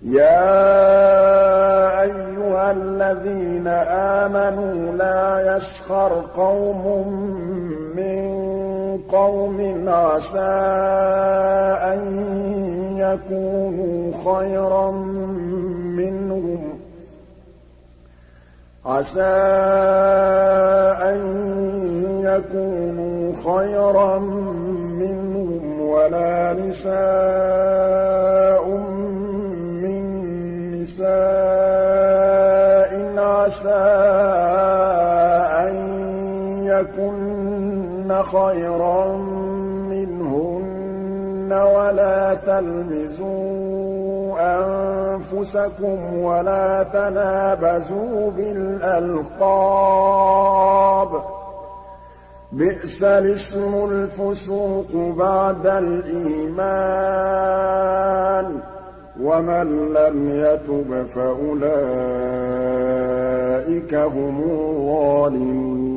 يَا أَيُّهَا الَّذِينَ آمَنُوا لَا يَسْخَرْ قَوْمٌ مِّن قَوْمٍ عَسَىٰ أَن يَكُونُوا خَيْرًا مِّنْهُمْ وَلَا نِسَاءٌ مِّن نِّسَاءٍ عَسَىٰ أَن يَكُنَّ خَيْرًا مِّنْهُنَّ وَلَا تَلْمِزُوا أَنفُسَكُمْ وَلَا تَنَابَزُوا بِالْأَلْقَابِ ۖ بِئْسَ الاسم الفسوق بعد الإيمان ۚ ومن لم يتب فأولئك هم الظالمون